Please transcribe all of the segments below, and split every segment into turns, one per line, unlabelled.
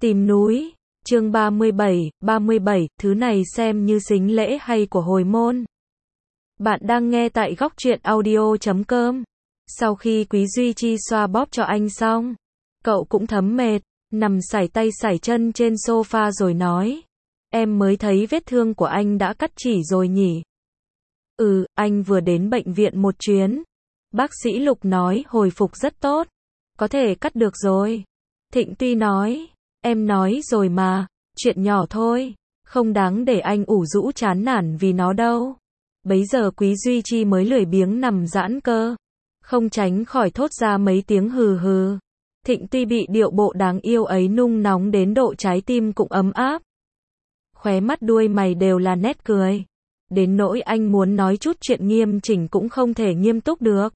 Tìm núi, chương 37, thứ này xem như sính lễ hay của hồi môn. Bạn đang nghe tại góc truyện audio.com. Sau khi Quý Duy Chi xoa bóp cho anh xong, cậu cũng thấm mệt, nằm sải tay sải chân trên sofa rồi nói. Em mới thấy vết thương của anh đã cắt chỉ rồi nhỉ? Anh vừa đến bệnh viện một chuyến. Bác sĩ Lục nói hồi phục rất tốt. Có thể cắt được rồi. Thịnh Tuy nói. Em nói rồi mà, chuyện nhỏ thôi, không đáng để anh ủ rũ chán nản vì nó đâu. Bấy giờ Quý Duy Chi mới lười biếng nằm giãn cơ, không tránh khỏi thốt ra mấy tiếng hừ hừ. Thịnh Tuy bị điệu bộ đáng yêu ấy nung nóng đến độ trái tim cũng ấm áp. Khóe mắt đuôi mày đều là nét cười. Đến nỗi anh muốn nói chút chuyện nghiêm chỉnh cũng không thể nghiêm túc được.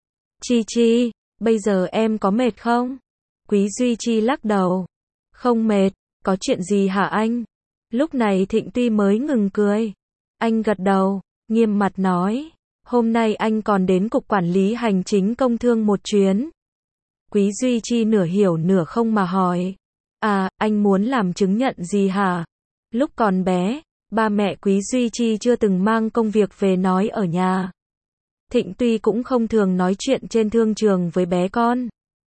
Chi Chi, bây giờ em có mệt không? Quý Duy Chi lắc đầu. Không mệt, có chuyện gì hả anh? Lúc này Thịnh Tuy mới ngừng cười. Anh gật đầu, nghiêm mặt nói. Hôm nay anh còn đến Cục Quản lý Hành chính Công Thương một chuyến. Quý Duy Chi nửa hiểu nửa không mà hỏi. À, anh muốn làm chứng nhận gì hả? Lúc còn bé, ba mẹ Quý Duy Chi chưa từng mang công việc về nói ở nhà. Thịnh Tuy cũng không thường nói chuyện trên thương trường với bé con.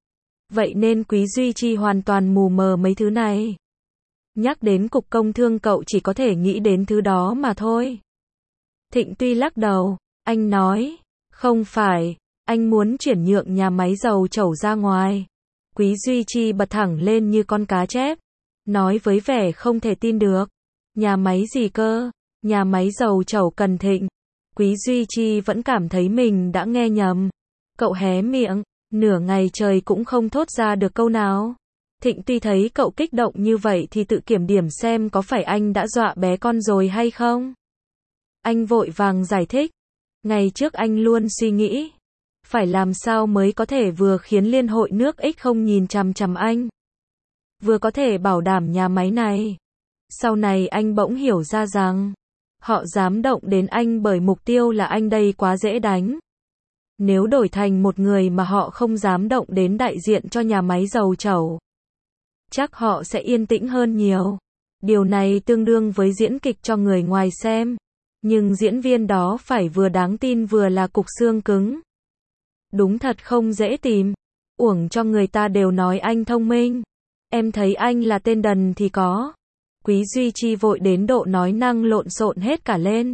Vậy nên Quý Duy Chi hoàn toàn mù mờ mấy thứ này. Nhắc đến Cục Công Thương cậu chỉ có thể nghĩ đến thứ đó mà thôi. Thịnh Tuy lắc đầu, anh nói, không phải, anh muốn chuyển nhượng nhà máy dầu trẩu ra ngoài. Quý Duy Chi bật thẳng lên như con cá chép, nói với vẻ không thể tin được. Nhà máy gì cơ? Nhà máy dầu trẩu Cần Thịnh. Quý Duy Chi vẫn cảm thấy mình đã nghe nhầm. Cậu hé miệng, nửa ngày trời cũng không thốt ra được câu nào. Thịnh Tuy thấy cậu kích động như vậy thì tự kiểm điểm xem có phải anh đã dọa bé con rồi hay không. Anh vội vàng giải thích. Ngày trước anh luôn suy nghĩ, phải làm sao mới có thể vừa khiến Liên hội nước X không nhìn chằm chằm anh, vừa có thể bảo đảm nhà máy này. Sau này anh bỗng hiểu ra rằng, họ dám động đến anh bởi mục tiêu là anh đây quá dễ đánh. Nếu đổi thành một người mà họ không dám động đến đại diện cho nhà máy dầu trẩu, chắc họ sẽ yên tĩnh hơn nhiều. Điều này tương đương với diễn kịch cho người ngoài xem. Nhưng diễn viên đó phải vừa đáng tin vừa là cục xương cứng. Đúng thật không dễ tìm. Uổng cho người ta đều nói anh thông minh. Em thấy anh là tên đần thì có. Quý Duy Chi vội đến độ nói năng lộn xộn hết cả lên.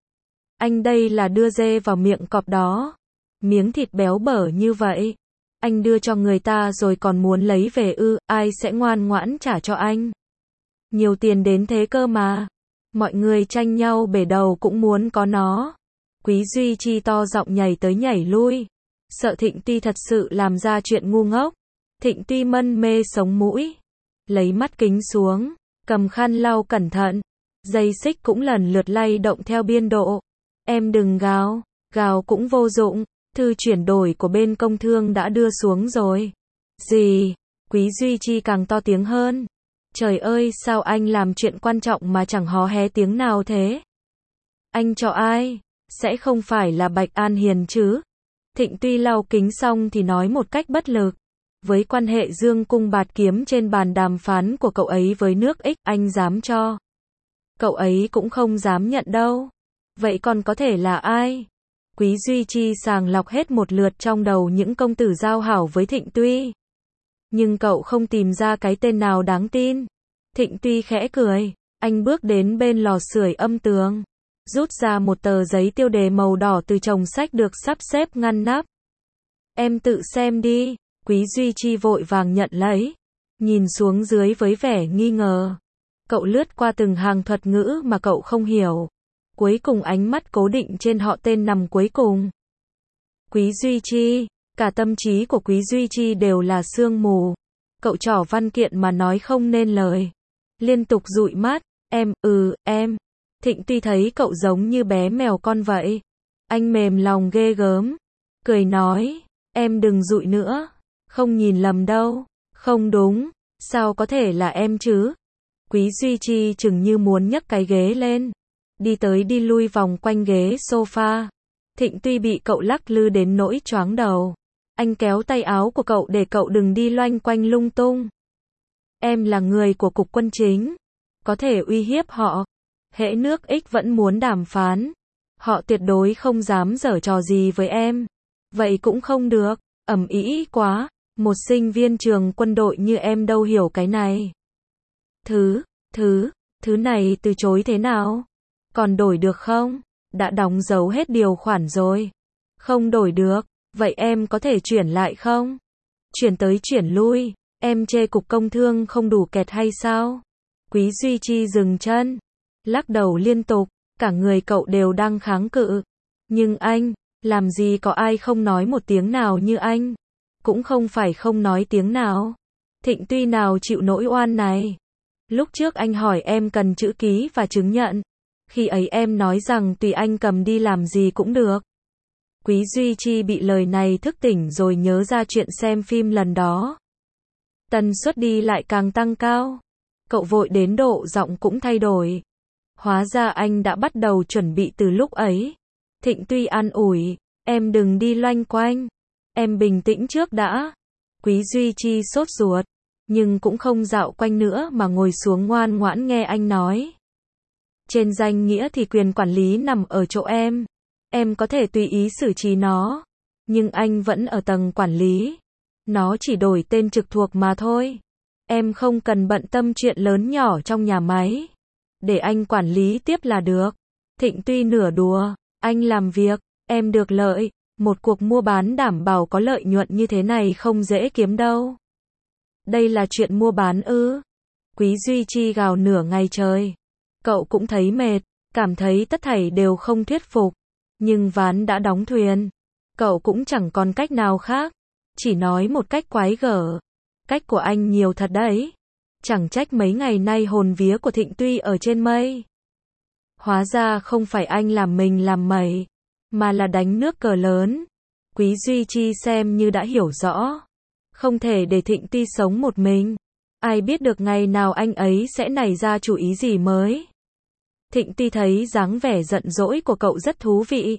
Anh đây là đưa dê vào miệng cọp đó. Miếng thịt béo bở như vậy, anh đưa cho người ta rồi còn muốn lấy về ai sẽ ngoan ngoãn trả cho anh? Nhiều tiền đến thế cơ mà. Mọi người tranh nhau bể đầu cũng muốn có nó. Quý Duy Chi to giọng nhảy tới nhảy lui. Sợ Thịnh Tuy thật sự làm ra chuyện ngu ngốc. Thịnh Tuy mân mê sống mũi. Lấy mắt kính xuống, cầm khăn lau cẩn thận. Dây xích cũng lần lượt lay động theo biên độ. Em đừng gào, gào cũng vô dụng. Thư chuyển đổi của bên công thương đã đưa xuống rồi. Gì? Quý Duy Chi càng to tiếng hơn. Trời ơi, sao anh làm chuyện quan trọng mà chẳng hó hé tiếng nào thế? Anh cho ai? Sẽ không phải là Bạch An Hiền chứ? Thịnh Tuy lau kính xong thì nói một cách bất lực. Với quan hệ dương cung bạt kiếm trên bàn đàm phán của cậu ấy với nước X, anh dám cho. Cậu ấy cũng không dám nhận đâu. Vậy còn có thể là ai? Quý Duy Chi sàng lọc hết một lượt trong đầu những công tử giao hảo với Thịnh Tuy. Nhưng cậu không tìm ra cái tên nào đáng tin. Thịnh Tuy khẽ cười. Anh bước đến bên lò sưởi âm tường, rút ra một tờ giấy tiêu đề màu đỏ từ chồng sách được sắp xếp ngăn nắp. Em tự xem đi. Quý Duy Chi vội vàng nhận lấy, nhìn xuống dưới với vẻ nghi ngờ. Cậu lướt qua từng hàng thuật ngữ mà cậu không hiểu. Cuối cùng ánh mắt cố định trên họ tên nằm cuối cùng. Quý Duy Chi. Cả tâm trí của Quý Duy Chi đều là sương mù. Cậu trỏ văn kiện mà nói không nên lời. Liên tục dụi mắt. Em. Thịnh Tuy thấy cậu giống như bé mèo con vậy. Anh mềm lòng ghê gớm. Cười nói. Em đừng dụi nữa. Không nhìn lầm đâu. Không đúng. Sao có thể là em chứ? Quý Duy Chi chừng như muốn nhấc cái ghế lên. Đi tới đi lui vòng quanh ghế sofa. Thịnh Tuy bị cậu lắc lư đến nỗi choáng đầu. Anh kéo tay áo của cậu để cậu đừng đi loanh quanh lung tung. Em là người của cục quân chính, có thể uy hiếp họ. Hễ nước X vẫn muốn đàm phán, họ tuyệt đối không dám giở trò gì với em. Vậy cũng không được, ầm ĩ quá, một sinh viên trường quân đội như em đâu hiểu cái này. Thứ này từ chối thế nào? Còn đổi được không? Đã đóng dấu hết điều khoản rồi. Không đổi được, vậy em có thể chuyển lại không? Chuyển tới chuyển lui, em chê cục công thương không đủ kẹt hay sao? Quý Duy Chi dừng chân, lắc đầu liên tục, cả người cậu đều đang kháng cự. Nhưng anh, làm gì có ai không nói một tiếng nào như anh? Cũng không phải không nói tiếng nào. Thịnh Tuy nào chịu nỗi oan này. Lúc trước anh hỏi em cần chữ ký và chứng nhận. Khi ấy em nói rằng tùy anh cầm đi làm gì cũng được. Quý Duy Chi bị lời này thức tỉnh rồi nhớ ra chuyện xem phim lần đó. Tần suất đi lại càng tăng cao. Cậu vội đến độ giọng cũng thay đổi. Hóa ra anh đã bắt đầu chuẩn bị từ lúc ấy. Thịnh Tuy an ủi, em đừng đi loanh quanh. Em bình tĩnh trước đã. Quý Duy Chi sốt ruột, nhưng cũng không dạo quanh nữa mà ngồi xuống ngoan ngoãn nghe anh nói. Trên danh nghĩa thì quyền quản lý nằm ở chỗ em. Em có thể tùy ý xử trí nó. Nhưng anh vẫn ở tầng quản lý. Nó chỉ đổi tên trực thuộc mà thôi. Em không cần bận tâm chuyện lớn nhỏ trong nhà máy. Để anh quản lý tiếp là được. Thịnh Tuy nửa đùa, anh làm việc, em được lợi. Một cuộc mua bán đảm bảo có lợi nhuận như thế này không dễ kiếm đâu. Đây là chuyện mua bán ư? Quý Duy Chi gào nửa ngày trời. Cậu cũng thấy mệt, cảm thấy tất thảy đều không thuyết phục. Nhưng ván đã đóng thuyền. Cậu cũng chẳng còn cách nào khác. Chỉ nói một cách quái gở. Cách của anh nhiều thật đấy. Chẳng trách mấy ngày nay hồn vía của Thịnh Tuy ở trên mây. Hóa ra không phải anh làm mình làm mẩy, mà là đánh nước cờ lớn. Quý Duy Chi xem như đã hiểu rõ. Không thể để Thịnh Tuy sống một mình. Ai biết được ngày nào anh ấy sẽ nảy ra chủ ý gì mới. Thịnh Tuy thấy dáng vẻ giận dỗi của cậu rất thú vị.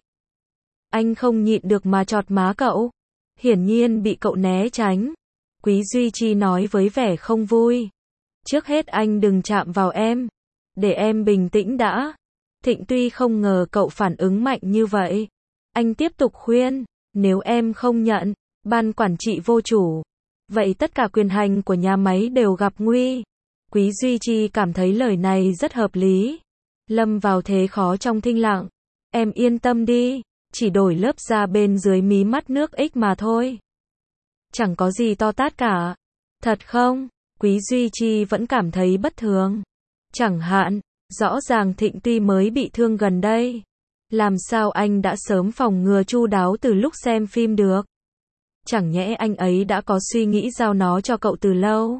Anh không nhịn được mà chọt má cậu. Hiển nhiên bị cậu né tránh. Quý Duy Chi nói với vẻ không vui. Trước hết anh đừng chạm vào em. Để em bình tĩnh đã. Thịnh Tuy không ngờ cậu phản ứng mạnh như vậy. Anh tiếp tục khuyên. Nếu em không nhận, ban quản trị vô chủ. Vậy tất cả quyền hành của nhà máy đều gặp nguy. Quý Duy Chi cảm thấy lời này rất hợp lý. Lâm vào thế khó trong thinh lặng. Em yên tâm đi. Chỉ đổi lớp da bên dưới mí mắt nước X mà thôi. Chẳng có gì to tát cả. Thật không? Quý Duy Chi vẫn cảm thấy bất thường. Chẳng hạn, rõ ràng Thịnh Tuy mới bị thương gần đây. Làm sao anh đã sớm phòng ngừa chu đáo từ lúc xem phim được? Chẳng nhẽ anh ấy đã có suy nghĩ giao nó cho cậu từ lâu?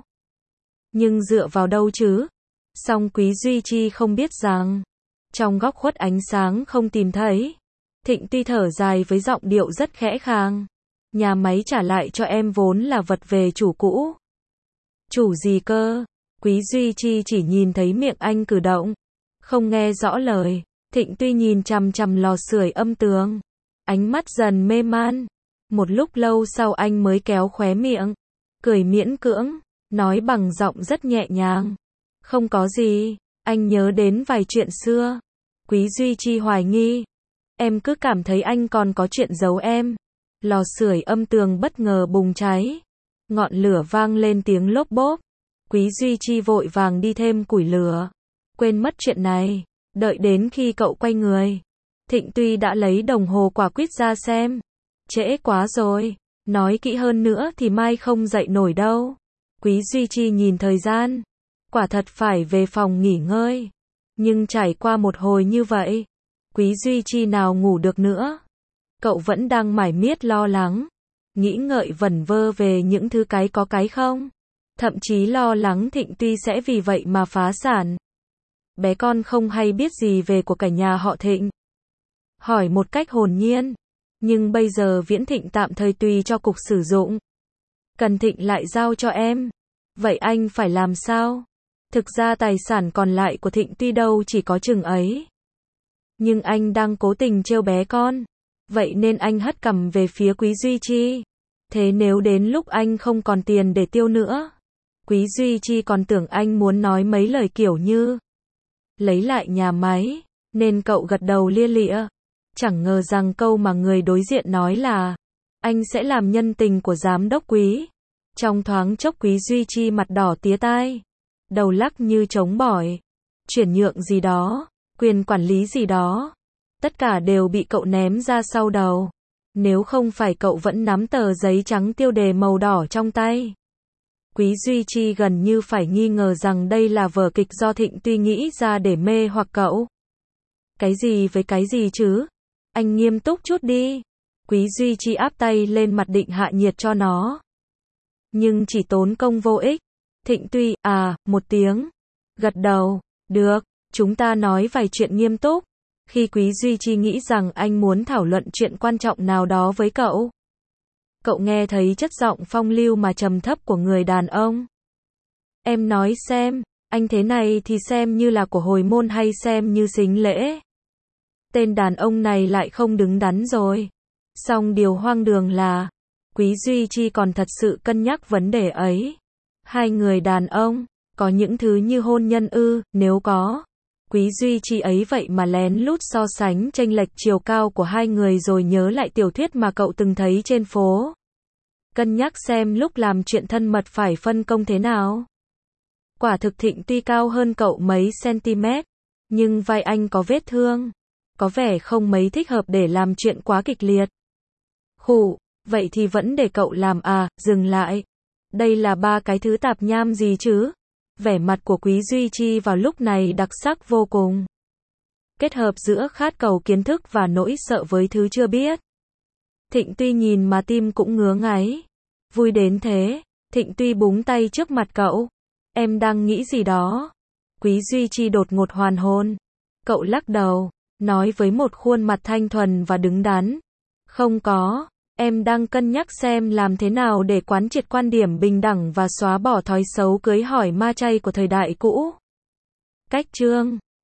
Nhưng dựa vào đâu chứ? Song Quý Duy Chi không biết rằng, trong góc khuất ánh sáng không tìm thấy. Thịnh Tuy thở dài với giọng điệu rất khẽ khàng. Nhà máy trả lại cho em vốn là vật về chủ cũ. Chủ gì cơ? Quý Duy Chi chỉ nhìn thấy miệng anh cử động, không nghe rõ lời. Thịnh Tuy nhìn chằm chằm lò sưởi âm tường, ánh mắt dần mê man. Một lúc lâu sau anh mới kéo khóe miệng, cười miễn cưỡng, nói bằng giọng rất nhẹ nhàng. Không có gì, anh nhớ đến vài chuyện xưa. Quý Duy Chi hoài nghi. Em cứ cảm thấy anh còn có chuyện giấu em. Lò sưởi âm tường bất ngờ bùng cháy. Ngọn lửa vang lên tiếng lốp bốp. Quý Duy Chi vội vàng đi thêm củi lửa. Quên mất chuyện này. Đợi đến khi cậu quay người, Thịnh Tuy đã lấy đồng hồ quả quýt ra xem. Trễ quá rồi. Nói kỹ hơn nữa thì mai không dậy nổi đâu. Quý Duy Chi nhìn thời gian. Quả thật phải về phòng nghỉ ngơi. Nhưng trải qua một hồi như vậy, Quý Duy Chi nào ngủ được nữa. Cậu vẫn đang mải miết lo lắng, nghĩ ngợi vẩn vơ về những thứ cái có cái không. Thậm chí lo lắng Thịnh Tuy sẽ vì vậy mà phá sản. Bé con không hay biết gì về của cả nhà họ Thịnh. Hỏi một cách hồn nhiên. Nhưng bây giờ Viễn Thịnh tạm thời tùy cho cục sử dụng. Cần Thịnh lại giao cho em. Vậy anh phải làm sao? Thực ra tài sản còn lại của Thịnh Tuy đâu chỉ có chừng ấy. Nhưng anh đang cố tình trêu bé con. Vậy nên anh hất cằm về phía Quý Duy Chi. Thế nếu đến lúc anh không còn tiền để tiêu nữa, Quý Duy Chi còn tưởng anh muốn nói mấy lời kiểu như lấy lại nhà máy, nên cậu gật đầu lia lịa. Chẳng ngờ rằng câu mà người đối diện nói là anh sẽ làm nhân tình của giám đốc Quý. Trong thoáng chốc Quý Duy Chi mặt đỏ tía tai, đầu lắc như trống bỏi. Chuyển nhượng gì đó, quyền quản lý gì đó, tất cả đều bị cậu ném ra sau đầu. Nếu không phải cậu vẫn nắm tờ giấy trắng tiêu đề màu đỏ trong tay. Quý Duy Chi gần như phải nghi ngờ rằng đây là vở kịch do Thịnh Tuy nghĩ ra để mê hoặc cậu. Cái gì với cái gì chứ? Anh nghiêm túc chút đi. Quý Duy Chi áp tay lên mặt định hạ nhiệt cho nó. Nhưng chỉ tốn công vô ích. Thịnh Tuy, một tiếng. Gật đầu, được, chúng ta nói vài chuyện nghiêm túc. Khi Quý Duy Chi nghĩ rằng anh muốn thảo luận chuyện quan trọng nào đó với cậu. Cậu nghe thấy chất giọng phong lưu mà trầm thấp của người đàn ông. Em nói xem, anh thế này thì xem như là của hồi môn hay xem như sính lễ? Tên đàn ông này lại không đứng đắn rồi. Song điều hoang đường là, Quý Duy Chi còn thật sự cân nhắc vấn đề ấy. Hai người đàn ông, có những thứ như hôn nhân ư? Nếu có, Quý Duy Chi ấy vậy mà lén lút so sánh chênh lệch chiều cao của hai người rồi nhớ lại tiểu thuyết mà cậu từng thấy trên phố. Cân nhắc xem lúc làm chuyện thân mật phải phân công thế nào. Quả thực Thịnh Tuy cao hơn cậu mấy cm, nhưng vai anh có vết thương, có vẻ không mấy thích hợp để làm chuyện quá kịch liệt. Khụ, vậy thì vẫn để cậu làm dừng lại. Đây là ba cái thứ tạp nham gì chứ? Vẻ mặt của Quý Duy Chi vào lúc này đặc sắc vô cùng. Kết hợp giữa khát cầu kiến thức và nỗi sợ với thứ chưa biết. Thịnh Tuy nhìn mà tim cũng ngứa ngáy. Vui đến thế. Thịnh Tuy búng tay trước mặt cậu. Em đang nghĩ gì đó? Quý Duy Chi đột ngột hoàn hồn. Cậu lắc đầu, nói với một khuôn mặt thanh thuần và đứng đắn. Không có, em đang cân nhắc xem làm thế nào để quán triệt quan điểm bình đẳng và xóa bỏ thói xấu cưới hỏi ma chay của thời đại cũ. Cách chương